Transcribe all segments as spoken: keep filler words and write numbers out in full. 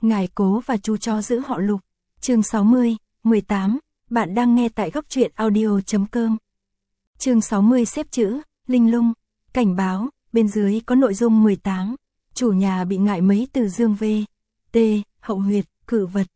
Ngài Cố và chú chó giữ họ Lục. Chương sáu mươi, mười tám, bạn đang nghe tại góc truyện audio chấm com. Chương sáu mươi xếp chữ, linh lung, cảnh báo, bên dưới có nội dung mười tám. Chủ nhà bị ngại mấy từ dương v, t, hậu huyệt, cự vật.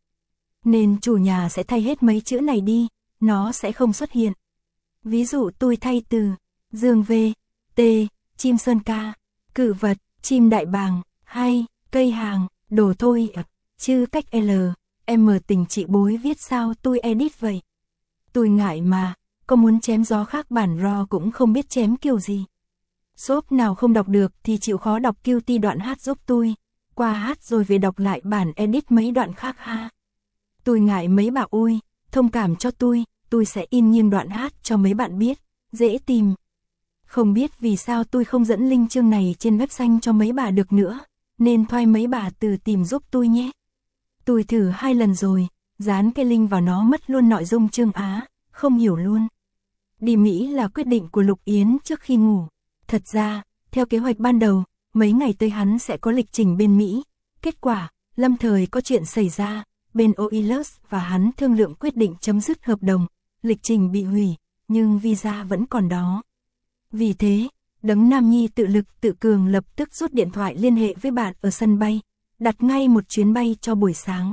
Nên chủ nhà sẽ thay hết mấy chữ này đi, nó sẽ không xuất hiện. Ví dụ tôi thay từ dương v, t, chim sơn ca, cự vật, chim đại bàng, hay, cây hàng, đồ thôi ạ, chứ cách L, M tình chị bối viết sao tôi edit vậy. Tôi ngại mà, có muốn chém gió khác bản raw cũng không biết chém kiểu gì. Shop nào không đọc được thì chịu khó đọc Q T đoạn hát giúp tôi, qua hát rồi về đọc lại bản edit mấy đoạn khác ha. Tôi ngại mấy bà ui, thông cảm cho tôi, tôi sẽ in nghiêng đoạn hát cho mấy bạn biết, dễ tìm. Không biết vì sao tôi không dẫn link chương này trên website cho mấy bà được nữa, nên thoai mấy bà từ tìm giúp tôi nhé. Tôi thử hai lần rồi, dán cái link vào nó mất luôn nội dung chương Á, không hiểu luôn. Đi Mỹ là quyết định của Lục Yến trước khi ngủ. Thật ra, theo kế hoạch ban đầu, mấy ngày tới hắn sẽ có lịch trình bên Mỹ. Kết quả, lâm thời có chuyện xảy ra, bên Oilers và hắn thương lượng quyết định chấm dứt hợp đồng, lịch trình bị hủy, nhưng visa vẫn còn đó. Vì thế, đấng Nam Nhi tự lực tự cường lập tức rút điện thoại liên hệ với bạn ở sân bay, đặt ngay một chuyến bay cho buổi sáng.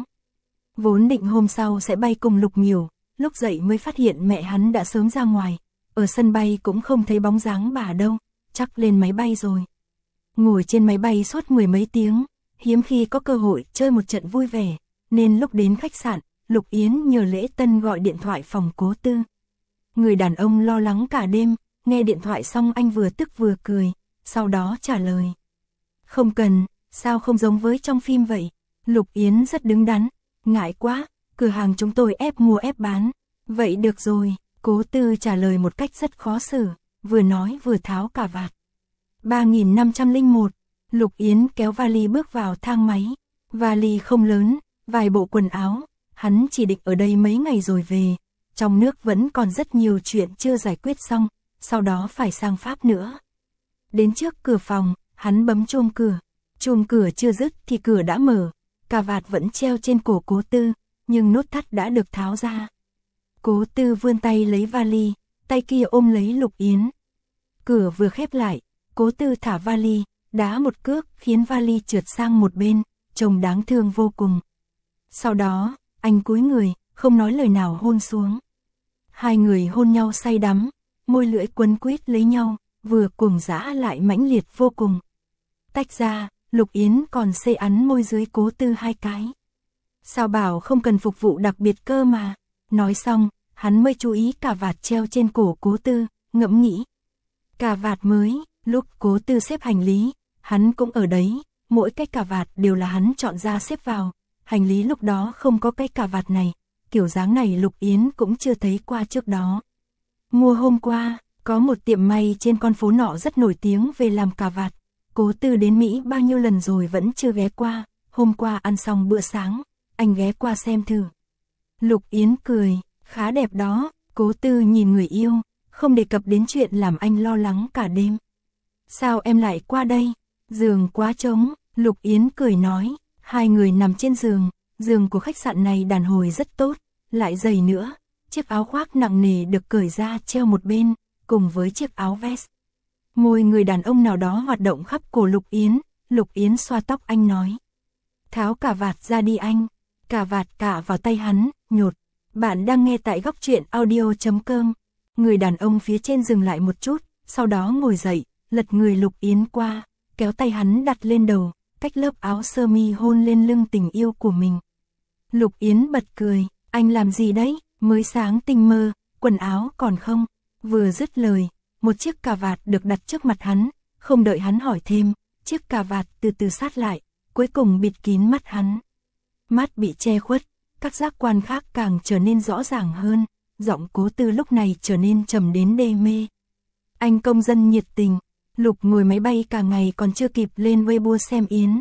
Vốn định hôm sau sẽ bay cùng Lục Miểu, lúc dậy mới phát hiện mẹ hắn đã sớm ra ngoài, ở sân bay cũng không thấy bóng dáng bà đâu, chắc lên máy bay rồi. Ngồi trên máy bay suốt mười mấy tiếng, hiếm khi có cơ hội chơi một trận vui vẻ, nên lúc đến khách sạn, Lục Yến nhờ Lễ Tân gọi điện thoại phòng Cố Tư. Người đàn ông lo lắng cả đêm, nghe điện thoại xong anh vừa tức vừa cười, sau đó trả lời. Không cần, sao không giống với trong phim vậy? Lục Yến rất đứng đắn, ngại quá, cửa hàng chúng tôi ép mua ép bán. Vậy được rồi, Cố Tư trả lời một cách rất khó xử, vừa nói vừa tháo cà vạt. ba nghìn năm trăm lẻ một, Lục Yến kéo vali bước vào thang máy. Vali không lớn, vài bộ quần áo, hắn chỉ định ở đây mấy ngày rồi về. Trong nước vẫn còn rất nhiều chuyện chưa giải quyết xong, sau đó phải sang Pháp nữa. Đến trước cửa phòng, hắn bấm chuông cửa. Chuông cửa chưa dứt thì cửa đã mở, cà vạt vẫn treo trên cổ Cố Tư, nhưng nút thắt đã được tháo ra. Cố Tư vươn tay lấy vali, tay kia ôm lấy Lục Yến. Cửa vừa khép lại, Cố Tư thả vali, đá một cước khiến vali trượt sang một bên, trông đáng thương vô cùng. Sau đó, anh cúi người, không nói lời nào hôn xuống. Hai người hôn nhau say đắm, môi lưỡi quấn quýt lấy nhau, vừa cuồng dã lại mãnh liệt vô cùng. Tách ra, Lục Yến còn xê ắn môi dưới Cố Tư hai cái. Sao bảo không cần phục vụ đặc biệt cơ mà. Nói xong, hắn mới chú ý cà vạt treo trên cổ Cố Tư, ngẫm nghĩ. Cà vạt mới, lúc Cố Tư xếp hành lý, hắn cũng ở đấy, mỗi cái cà vạt đều là hắn chọn ra xếp vào. Hành lý lúc đó không có cái cà vạt này, kiểu dáng này Lục Yến cũng chưa thấy qua trước đó. Mua hôm qua, có một tiệm may trên con phố nọ rất nổi tiếng về làm cà vạt. Cố Tư đến Mỹ bao nhiêu lần rồi vẫn chưa ghé qua, hôm qua ăn xong bữa sáng, anh ghé qua xem thử. Lục Yến cười, khá đẹp đó, Cố Tư nhìn người yêu, không đề cập đến chuyện làm anh lo lắng cả đêm. Sao em lại qua đây? Giường quá trống, Lục Yến cười nói, hai người nằm trên giường, giường của khách sạn này đàn hồi rất tốt, lại dày nữa, chiếc áo khoác nặng nề được cởi ra treo một bên, cùng với chiếc áo vest. Môi người đàn ông nào đó hoạt động khắp cổ Lục Yến, Lục Yến xoa tóc anh nói. Tháo cà vạt ra đi anh, cà vạt cả vào tay hắn, nhột. Bạn đang nghe tại góc truyện audio chấm com. Người đàn ông phía trên dừng lại một chút, sau đó ngồi dậy, lật người Lục Yến qua, kéo tay hắn đặt lên đầu, cách lớp áo sơ mi hôn lên lưng tình yêu của mình. Lục Yến bật cười, anh làm gì đấy, mới sáng tinh mơ, quần áo còn không? Vừa dứt lời, một chiếc cà vạt được đặt trước mặt hắn, không đợi hắn hỏi thêm, chiếc cà vạt từ từ sát lại, cuối cùng bịt kín mắt hắn. Mắt bị che khuất, các giác quan khác càng trở nên rõ ràng hơn, giọng Cố Tư lúc này trở nên trầm đến đê mê. Anh công dân nhiệt tình, Lục ngồi máy bay cả ngày còn chưa kịp lên Weibo xem Yến.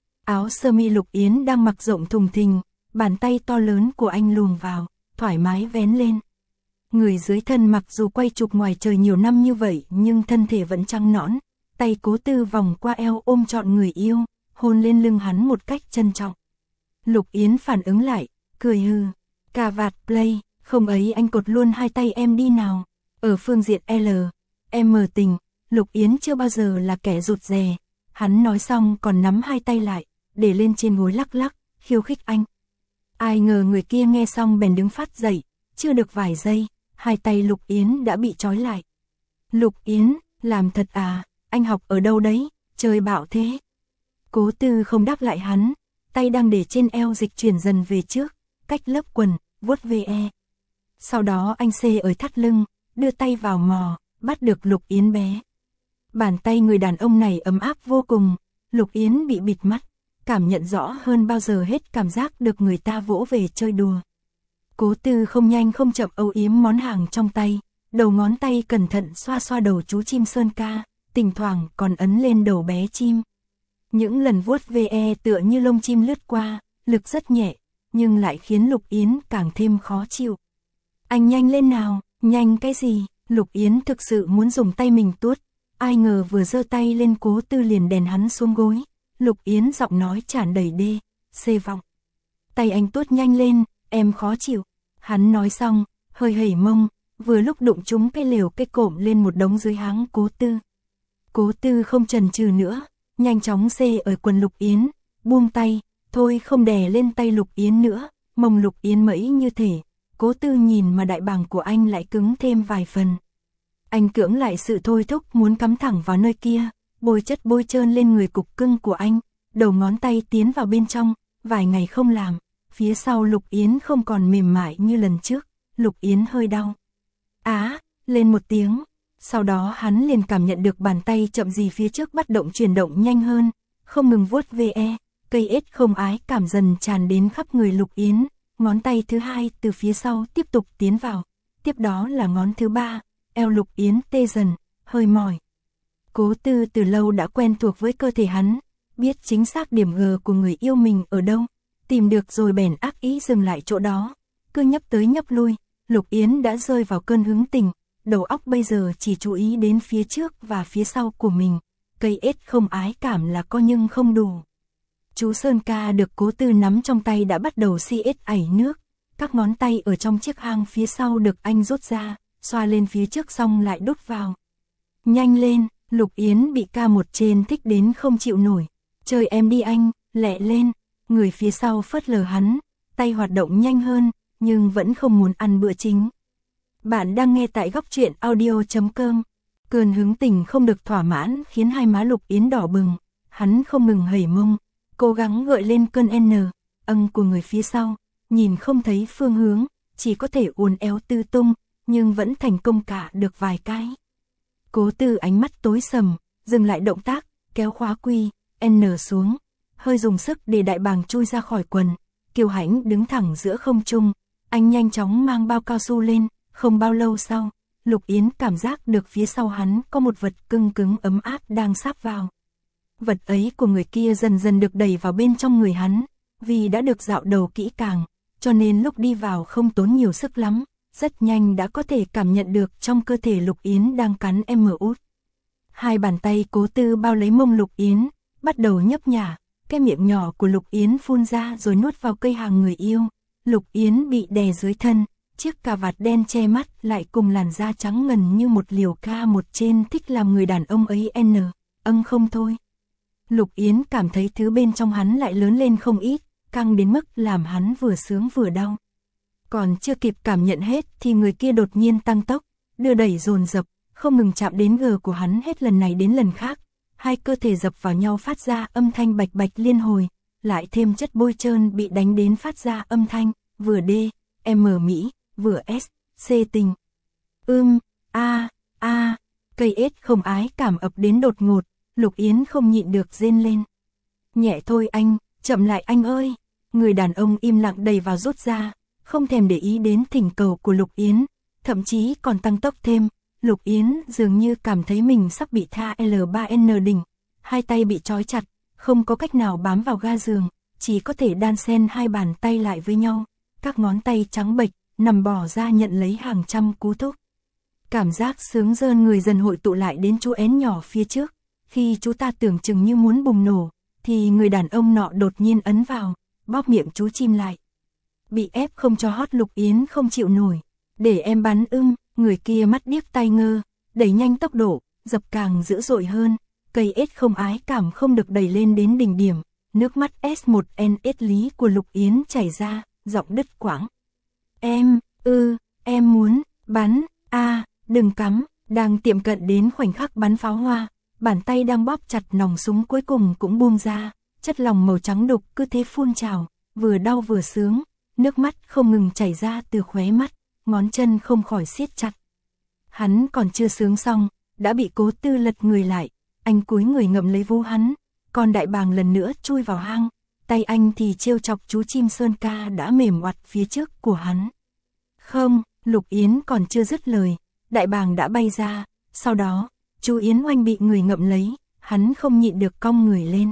Áo sơ mi Lục Yến đang mặc rộng thùng thình, bàn tay to lớn của anh luồn vào, thoải mái vén lên. Người dưới thân mặc dù quay chụp ngoài trời nhiều năm như vậy nhưng thân thể vẫn trắng nõn, tay Cố Tư vòng qua eo ôm trọn người yêu, hôn lên lưng hắn một cách trân trọng. Lục Yến phản ứng lại, cười hừ. Cà vạt play, không ấy anh cột luôn hai tay em đi nào. Ở phương diện L, M tình, Lục Yến chưa bao giờ là kẻ rụt rè. Hắn nói xong còn nắm hai tay lại, để lên trên gối lắc lắc, khiêu khích anh. Ai ngờ người kia nghe xong bèn đứng phát dậy, chưa được vài giây, hai tay Lục Yến đã bị trói lại. Lục Yến, làm thật à, anh học ở đâu đấy, chơi bạo thế. Cố Tư không đáp lại hắn, tay đang để trên eo dịch chuyển dần về trước, cách lớp quần, vuốt ve. Sau đó anh xê ở thắt lưng, đưa tay vào mò, bắt được Lục Yến bé. Bàn tay người đàn ông này ấm áp vô cùng, Lục Yến bị bịt mắt, cảm nhận rõ hơn bao giờ hết cảm giác được người ta vỗ về chơi đùa. Cố Tư không nhanh không chậm âu yếm món hàng trong tay, đầu ngón tay cẩn thận xoa xoa đầu chú chim sơn ca, thỉnh thoảng còn ấn lên đầu bé chim. Những lần vuốt ve tựa như lông chim lướt qua, lực rất nhẹ, nhưng lại khiến Lục Yến càng thêm khó chịu. Anh nhanh lên nào, nhanh cái gì, Lục Yến thực sự muốn dùng tay mình tuốt, ai ngờ vừa giơ tay lên Cố Tư liền đèn hắn xuống gối. Lục Yến giọng nói tràn đầy đê, xê vọng. Tay anh tuốt nhanh lên, em khó chịu. Hắn nói xong, hơi hẩy mông, vừa lúc đụng trúng cái lều cái cộm lên một đống dưới háng Cố Tư. Cố Tư không chần chừ nữa, nhanh chóng xê ở quần Lục Yến, buông tay, thôi không đè lên tay Lục Yến nữa, mông Lục Yến mẩy như thể. Cố Tư nhìn mà đại bàng của anh lại cứng thêm vài phần. Anh cưỡng lại sự thôi thúc muốn cắm thẳng vào nơi kia, bôi chất bôi trơn lên người cục cưng của anh, đầu ngón tay tiến vào bên trong, vài ngày không làm, phía sau Lục Yến không còn mềm mại như lần trước, Lục Yến hơi đau. Á, lên một tiếng, sau đó hắn liền cảm nhận được bàn tay chậm gì phía trước bắt động chuyển động nhanh hơn, không ngừng vuốt ve, cây ết không ái cảm dần tràn đến khắp người Lục Yến, ngón tay thứ hai từ phía sau tiếp tục tiến vào, tiếp đó là ngón thứ ba, eo Lục Yến tê dần, hơi mỏi. Cố Tư từ lâu đã quen thuộc với cơ thể hắn, biết chính xác điểm G của người yêu mình ở đâu, tìm được rồi bèn ác ý dừng lại chỗ đó, cứ nhấp tới nhấp lui, Lục Yến đã rơi vào cơn hứng tình, đầu óc bây giờ chỉ chú ý đến phía trước và phía sau của mình, cây ết không ái cảm là có nhưng không đủ. Chú Sơn Ca được Cố Tư nắm trong tay đã bắt đầu si ết ảy nước, các ngón tay ở trong chiếc hang phía sau được anh rút ra, xoa lên phía trước xong lại đút vào. Nhanh lên, Lục Yến bị ca một trên thích đến không chịu nổi, chơi em đi anh, lẹ lên, người phía sau phớt lờ hắn, tay hoạt động nhanh hơn, nhưng vẫn không muốn ăn bữa chính. Bạn đang nghe tại góc truyện audio chấm com. Cơn hứng tình không được thỏa mãn khiến hai má Lục Yến đỏ bừng, hắn không ngừng hẩy mông, cố gắng gợi lên cơn N, âng của người phía sau, nhìn không thấy phương hướng, chỉ có thể uốn éo tư tung, nhưng vẫn thành công cả được vài cái. Cố Tư ánh mắt tối sầm, dừng lại động tác, kéo khóa quy, N xuống, hơi dùng sức để đại bàng chui ra khỏi quần, kiêu hãnh đứng thẳng giữa không trung, anh nhanh chóng mang bao cao su lên, không bao lâu sau, Lục Yến cảm giác được phía sau hắn có một vật cưng cứng ấm áp đang sáp vào. Vật ấy của người kia dần dần được đẩy vào bên trong người hắn, vì đã được dạo đầu kỹ càng, cho nên lúc đi vào không tốn nhiều sức lắm, rất nhanh đã có thể cảm nhận được trong cơ thể Lục Yến đang cắn em út. Hai bàn tay Cố Tư bao lấy mông Lục Yến, bắt đầu nhấp nhả, cái miệng nhỏ của Lục Yến phun ra rồi nuốt vào cây hàng người yêu. Lục Yến bị đè dưới thân, chiếc cà vạt đen che mắt lại cùng làn da trắng ngần như một liều ca một trên thích làm người đàn ông ấy N, âng không thôi. Lục Yến cảm thấy thứ bên trong hắn lại lớn lên không ít, căng đến mức làm hắn vừa sướng vừa đau. Còn chưa kịp cảm nhận hết thì người kia đột nhiên tăng tốc, đưa đẩy dồn dập, không ngừng chạm đến G của hắn hết lần này đến lần khác. Hai cơ thể dập vào nhau phát ra âm thanh bạch bạch liên hồi, lại thêm chất bôi trơn bị đánh đến phát ra âm thanh, vừa D, M Mỹ, vừa S, C tình. Ưm, a, a, cây ết không ái cảm ập đến đột ngột, Lục Yến không nhịn được rên lên. Nhẹ thôi anh, chậm lại anh ơi, người đàn ông im lặng đẩy vào rút ra, không thèm để ý đến thỉnh cầu của Lục Yến, thậm chí còn tăng tốc thêm. Lục Yến dường như cảm thấy mình sắp bị tha L ba N đỉnh, hai tay bị trói chặt, không có cách nào bám vào ga giường, chỉ có thể đan xen hai bàn tay lại với nhau, các ngón tay trắng bệch, nằm bỏ ra nhận lấy hàng trăm cú thúc. Cảm giác sướng rơn người dần hội tụ lại đến chú én nhỏ phía trước, khi chú ta tưởng chừng như muốn bùng nổ, thì người đàn ông nọ đột nhiên ấn vào, bóp miệng chú chim lại. Bị ép không cho hót Lục Yến không chịu nổi. Để em bắn ưng, người kia mắt điếc tai ngơ, đẩy nhanh tốc độ, dập càng dữ dội hơn. Cây ếch không ái cảm không được đẩy lên đến đỉnh điểm. Nước mắt S một N ếch lý của Lục Yến chảy ra, giọng đứt quãng. Em, ư, em muốn, bắn, a à, đừng cắm, đang tiệm cận đến khoảnh khắc bắn pháo hoa. Bàn tay đang bóp chặt nòng súng cuối cùng cũng buông ra, chất lỏng màu trắng đục cứ thế phun trào, vừa đau vừa sướng, nước mắt không ngừng chảy ra từ khóe mắt, ngón chân không khỏi siết chặt. Hắn còn chưa sướng xong, đã bị Cố Tư lật người lại, anh cúi người ngậm lấy vú hắn, còn đại bàng lần nữa chui vào hang, tay anh thì trêu chọc chú chim sơn ca đã mềm oặt phía trước của hắn. Không, Lục Yến còn chưa dứt lời, đại bàng đã bay ra, sau đó, chú Yến Oanh bị người ngậm lấy, hắn không nhịn được cong người lên.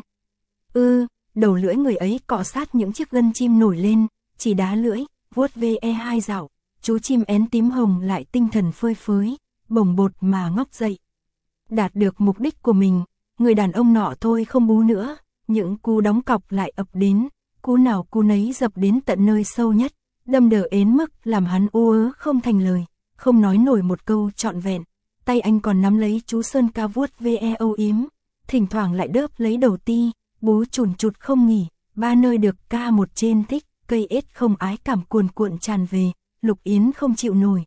Ư, ừ, đầu lưỡi người ấy cọ sát những chiếc gân chim nổi lên, chỉ đá lưỡi, vuốt ve hai dạo, chú chim én tím hồng lại tinh thần phơi phới, bồng bột mà ngóc dậy. Đạt được mục đích của mình, người đàn ông nọ thôi không bú nữa, những cú đóng cọc lại ập đến, cú nào cú nấy dập đến tận nơi sâu nhất, đâm đờ ến mức làm hắn ú ớ không thành lời, không nói nổi một câu trọn vẹn. Tay anh còn nắm lấy chú sơn ca vuốt ve âu yếm, thỉnh thoảng lại đớp lấy đầu ti, bú chùn chụt không nghỉ, ba nơi được ca một trên thích, cây ếch không ái cảm cuồn cuộn tràn về, Lục Yến không chịu nổi.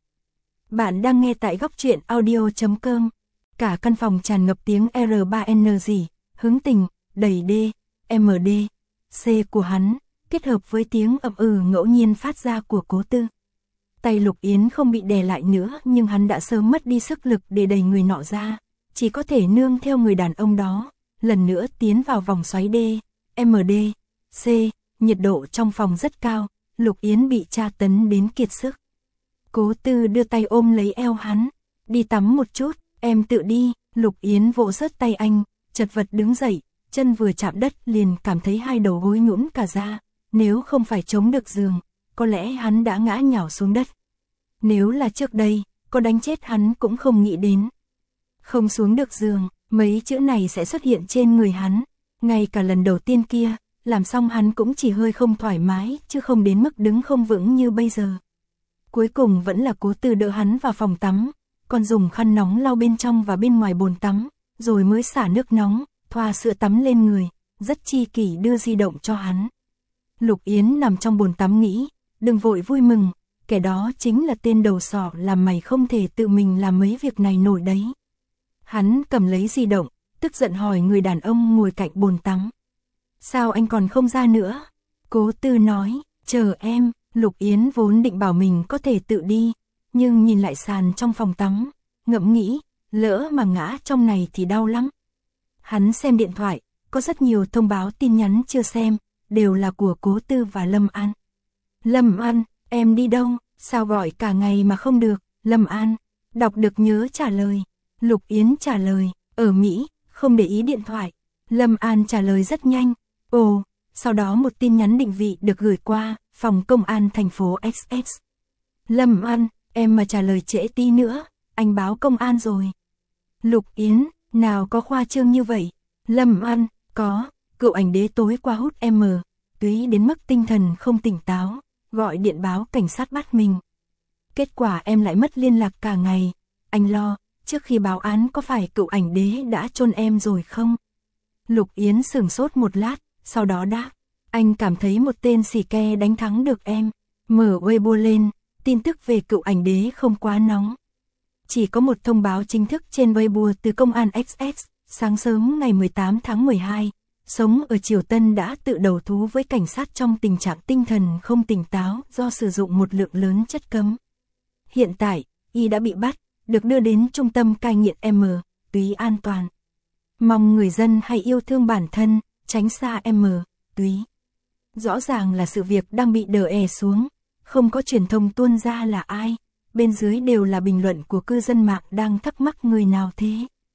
Bạn đang nghe tại góc truyện audio chấm com. Cả căn phòng tràn ngập tiếng R ba N gì, hứng tình, đầy D, M D, C của hắn, kết hợp với tiếng ậm ừ ngẫu nhiên phát ra của Cố Tư. Tay Lục Yến không bị đè lại nữa nhưng hắn đã sớm mất đi sức lực để đẩy người nọ ra, chỉ có thể nương theo người đàn ông đó, lần nữa tiến vào vòng xoáy D, M D, C, nhiệt độ trong phòng rất cao, Lục Yến bị tra tấn đến kiệt sức. Cố Tư đưa tay ôm lấy eo hắn, đi tắm một chút, em tự đi, Lục Yến vỗ rớt tay anh, chật vật đứng dậy, chân vừa chạm đất liền cảm thấy hai đầu gối nhũn cả ra, nếu không phải chống được giường, có lẽ hắn đã ngã nhào xuống đất. Nếu là trước đây, có đánh chết hắn cũng không nghĩ đến. Không xuống được giường, mấy chữ này sẽ xuất hiện trên người hắn, ngay cả lần đầu tiên kia, làm xong hắn cũng chỉ hơi không thoải mái, chứ không đến mức đứng không vững như bây giờ. Cuối cùng vẫn là Cố Tư đỡ hắn vào phòng tắm, còn dùng khăn nóng lau bên trong và bên ngoài bồn tắm, rồi mới xả nước nóng, thoa sữa tắm lên người, rất chi kỷ đưa di động cho hắn. Lục Yến nằm trong bồn tắm nghĩ, đừng vội vui mừng, kẻ đó chính là tên đầu sỏ làm mày không thể tự mình làm mấy việc này nổi đấy. Hắn cầm lấy di động, tức giận hỏi người đàn ông ngồi cạnh bồn tắm. Sao anh còn không ra nữa? Cố Tư nói, chờ em. Lục Yến vốn định bảo mình có thể tự đi, nhưng nhìn lại sàn trong phòng tắm, ngẫm nghĩ, lỡ mà ngã trong này thì đau lắm. Hắn xem điện thoại, có rất nhiều thông báo tin nhắn chưa xem, đều là của Cố Tư và Lâm An. Lâm An, em đi đâu, sao gọi cả ngày mà không được, Lâm An, đọc được nhớ trả lời. Lục Yến trả lời, ở Mỹ, không để ý điện thoại. Lâm An trả lời rất nhanh, ồ, sau đó một tin nhắn định vị được gửi qua phòng công an thành phố X X. Lâm An, em mà trả lời trễ tí nữa, anh báo công an rồi. Lục Yến, nào có khoa trương như vậy. Lâm An, có, cựu ảnh đế tối qua hút M, túy đến mức tinh thần không tỉnh táo, gọi điện báo cảnh sát bắt mình. Kết quả em lại mất liên lạc cả ngày, anh lo, trước khi báo án có phải cựu ảnh đế đã chôn em rồi không? Lục Yến sửng sốt một lát, sau đó đáp, anh cảm thấy một tên xì ke đánh thắng được em. Mở Weibo lên, tin tức về cựu ảnh đế không quá nóng. Chỉ có một thông báo chính thức trên Weibo từ công an X X, sáng sớm ngày mười tám tháng mười hai, sống ở Triều Tân đã tự đầu thú với cảnh sát trong tình trạng tinh thần không tỉnh táo do sử dụng một lượng lớn chất cấm. Hiện tại, y đã bị bắt, được đưa đến trung tâm cai nghiện M, túy an toàn. Mong người dân hãy yêu thương bản thân, tránh xa M, túy. Rõ ràng là sự việc đang bị đờ è xuống, không có truyền thông tuôn ra là ai, bên dưới đều là bình luận của cư dân mạng đang thắc mắc người nào thế.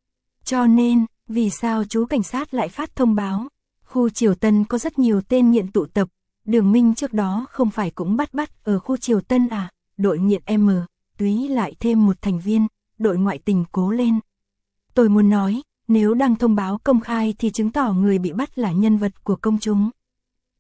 Cho nên, vì sao chú cảnh sát lại phát thông báo, khu Triều Tân có rất nhiều tên nghiện tụ tập, Đường Minh trước đó không phải cũng bắt bắt ở khu Triều Tân à, đội nghiện M, túy lại thêm một thành viên, đội ngoại tình cố lên. Tôi muốn nói, nếu đăng thông báo công khai thì chứng tỏ người bị bắt là nhân vật của công chúng.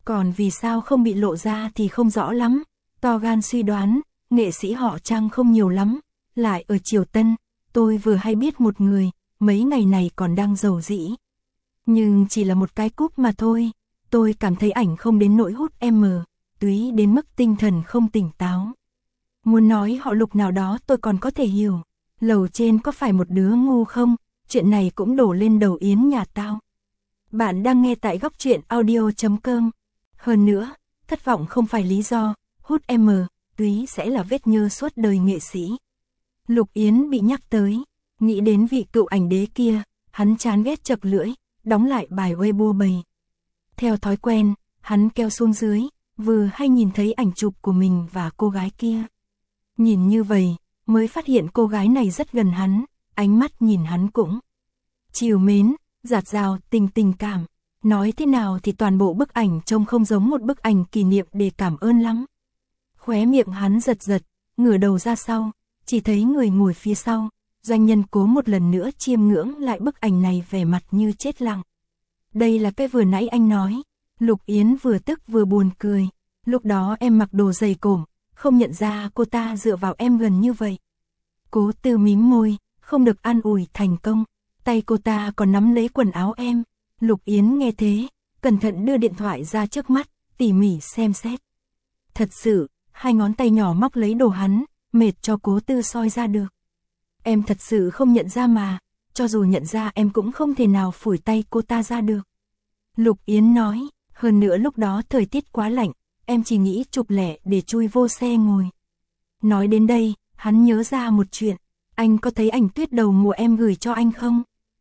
Còn vì sao không bị lộ ra thì không rõ lắm. To gan suy đoán, nghệ sĩ họ Trang không nhiều lắm. Lại ở Triều Tân, tôi vừa hay biết một người, mấy ngày này còn đang rầu rĩ. Nhưng chỉ là một cái cúp mà thôi. Tôi cảm thấy ảnh không đến nỗi hút em mờ, túy đến mức tinh thần không tỉnh táo. Muốn nói họ Lục nào đó tôi còn có thể hiểu. Lầu trên có phải một đứa ngu không? Chuyện này cũng đổ lên đầu Yến nhà tao. Bạn đang nghe tại góc truyện audio chấm com. Hơn nữa, thất vọng không phải lý do, hút em mờ, túy sẽ là vết nhơ suốt đời nghệ sĩ. Lục Yến bị nhắc tới, nghĩ đến vị cựu ảnh đế kia, hắn chán ghét chật lưỡi, đóng lại bài Weibo bầy. Theo thói quen, hắn kéo xuống dưới, vừa hay nhìn thấy ảnh chụp của mình và cô gái kia. Nhìn như vậy, mới phát hiện cô gái này rất gần hắn, ánh mắt nhìn hắn cũng trìu mến, dạt dào, tình tình cảm. Nói thế nào thì toàn bộ bức ảnh trông không giống một bức ảnh kỷ niệm để cảm ơn lắm. Khóe miệng hắn giật giật, ngửa đầu ra sau, chỉ thấy người ngồi phía sau. Doanh nhân Cố một lần nữa chiêm ngưỡng lại bức ảnh này vẻ mặt như chết lặng. Đây là cái vừa nãy anh nói. Lục Yến vừa tức vừa buồn cười. Lúc đó em mặc đồ dày cổm, không nhận ra cô ta dựa vào em gần như vậy. Cố Tư mím môi, không được an ủi thành công. Tay cô ta còn nắm lấy quần áo em. Lục Yến nghe thế, cẩn thận đưa điện thoại ra trước mắt, tỉ mỉ xem xét. Thật sự, hai ngón tay nhỏ móc lấy đồ hắn, mệt cho Cố Tư soi ra được. Em thật sự không nhận ra mà, cho dù nhận ra em cũng không thể nào phủi tay cô ta ra được. Lục Yến nói, hơn nữa lúc đó thời tiết quá lạnh, em chỉ nghĩ chụp lẻ để chui vô xe ngồi. Nói đến đây, hắn nhớ ra một chuyện, anh có thấy ảnh tuyết đầu mùa em gửi cho anh không?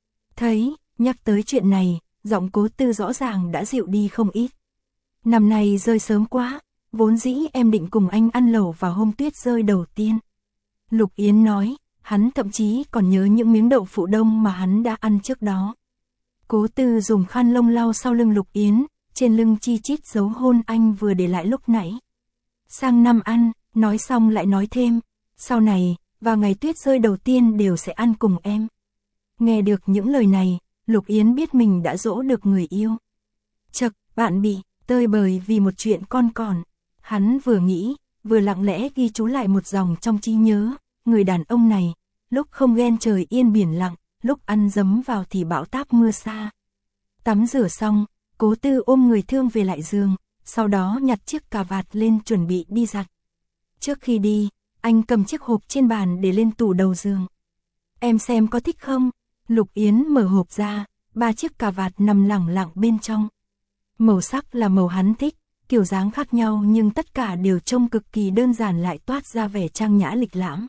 Thấy, nhắc tới chuyện này, giọng Cố Tư rõ ràng đã dịu đi không ít. Năm nay rơi sớm quá, vốn dĩ em định cùng anh ăn lẩu vào hôm tuyết rơi đầu tiên. Lục Yến nói, hắn thậm chí còn nhớ những miếng đậu phụ đông mà hắn đã ăn trước đó. Cố Tư dùng khăn lông lau sau lưng Lục Yến, trên lưng chi chít dấu hôn anh vừa để lại lúc nãy. Sang năm ăn, nói xong lại nói thêm, sau này, vào ngày tuyết rơi đầu tiên đều sẽ ăn cùng em. Nghe được những lời này, Lục Yến biết mình đã dỗ được người yêu. Chật, bạn bị tơi bời vì một chuyện con còn. Hắn vừa nghĩ, vừa lặng lẽ ghi chú lại một dòng trong trí nhớ. Người đàn ông này, lúc không ghen trời yên biển lặng, lúc ăn dấm vào thì bão táp mưa xa. Tắm rửa xong, Cố Tư ôm người thương về lại giường, sau đó nhặt chiếc cà vạt lên chuẩn bị đi giặt. Trước khi đi, anh cầm chiếc hộp trên bàn để lên tủ đầu giường. Em xem có thích không? Lục Yến mở hộp ra, ba chiếc cà vạt nằm lẳng lặng bên trong. Màu sắc là màu hắn thích, kiểu dáng khác nhau nhưng tất cả đều trông cực kỳ đơn giản lại toát ra vẻ trang nhã lịch lãm.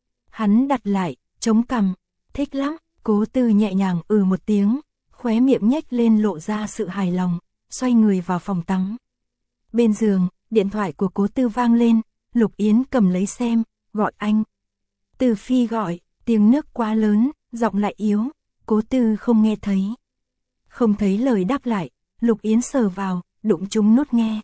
Hắn đặt lại, chống cằm, thích lắm. Cố Tư nhẹ nhàng ừ một tiếng, khóe miệng nhếch lên lộ ra sự hài lòng, xoay người vào phòng tắm. Bên giường, điện thoại của Cố Tư vang lên, Lục Yến cầm lấy xem, gọi anh. Từ Phi gọi, tiếng nước quá lớn, giọng lại yếu, Cố Tư không nghe thấy. Không thấy lời đáp lại, Lục Yến sờ vào, đụng trúng nút nghe.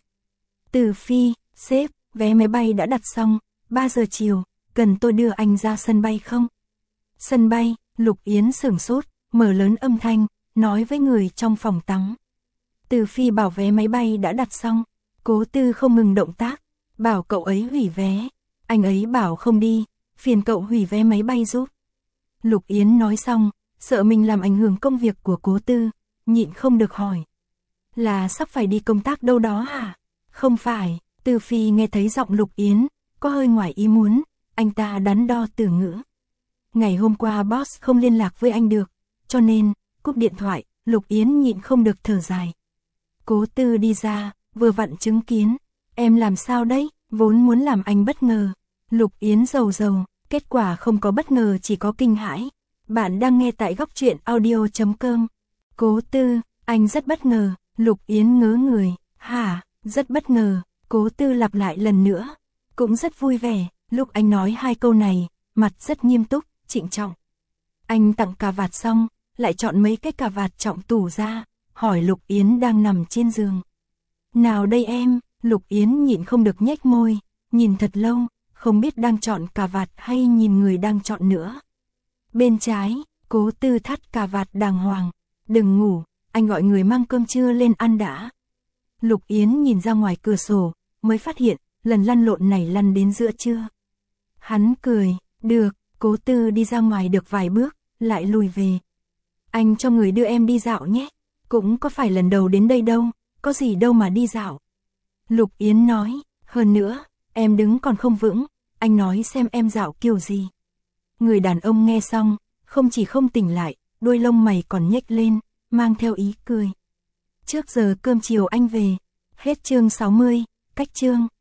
Từ Phi, sếp, vé máy bay đã đặt xong, ba giờ chiều, cần tôi đưa anh ra sân bay không? Sân bay, Lục Yến sửng sốt, mở lớn âm thanh, nói với người trong phòng tắm. Từ Phi bảo vé máy bay đã đặt xong, Cố Tư không ngừng động tác, bảo cậu ấy hủy vé. Anh ấy bảo không đi, phiền cậu hủy vé máy bay giúp. Lục Yến nói xong, sợ mình làm ảnh hưởng công việc của Cố Tư, nhịn không được hỏi. Là sắp phải đi công tác đâu đó hả? Không phải, Từ Phi nghe thấy giọng Lục Yến, có hơi ngoài ý muốn, anh ta đắn đo từ ngữ. Ngày hôm qua boss không liên lạc với anh được, cho nên, cúp điện thoại, Lục Yến nhịn không được thở dài. Cố Tư đi ra, vừa vặn chứng kiến, em làm sao đấy, vốn muốn làm anh bất ngờ. Lục Yến rầu rầu, kết quả không có bất ngờ chỉ có kinh hãi. Bạn đang nghe tại góc truyện audio chấm com. Cố Tư, anh rất bất ngờ. Lục Yến ngớ người, hả, rất bất ngờ. Cố Tư lặp lại lần nữa, cũng rất vui vẻ. Lúc anh nói hai câu này, mặt rất nghiêm túc, trịnh trọng. Anh tặng cà vạt xong, lại chọn mấy cái cà vạt trọng tủ ra, hỏi Lục Yến đang nằm trên giường. Nào đây em? Lục Yến nhịn không được nhếch môi, nhìn thật lâu, không biết đang chọn cà vạt hay nhìn người đang chọn nữa. Bên trái, Cố Tư thắt cà vạt đàng hoàng, đừng ngủ, anh gọi người mang cơm trưa lên ăn đã. Lục Yến nhìn ra ngoài cửa sổ, mới phát hiện, lần lăn lộn này lăn đến giữa trưa. Hắn cười, được, Cố Tư đi ra ngoài được vài bước, lại lùi về. Anh cho người đưa em đi dạo nhé, cũng có phải lần đầu đến đây đâu, có gì đâu mà đi dạo. Lục Yến nói, hơn nữa, em đứng còn không vững, anh nói xem em dạo kiểu gì. Người đàn ông nghe xong, không chỉ không tỉnh lại, đuôi lông mày còn nhếch lên, mang theo ý cười. Trước giờ cơm chiều anh về. Hết chương sáu mươi, cách chương.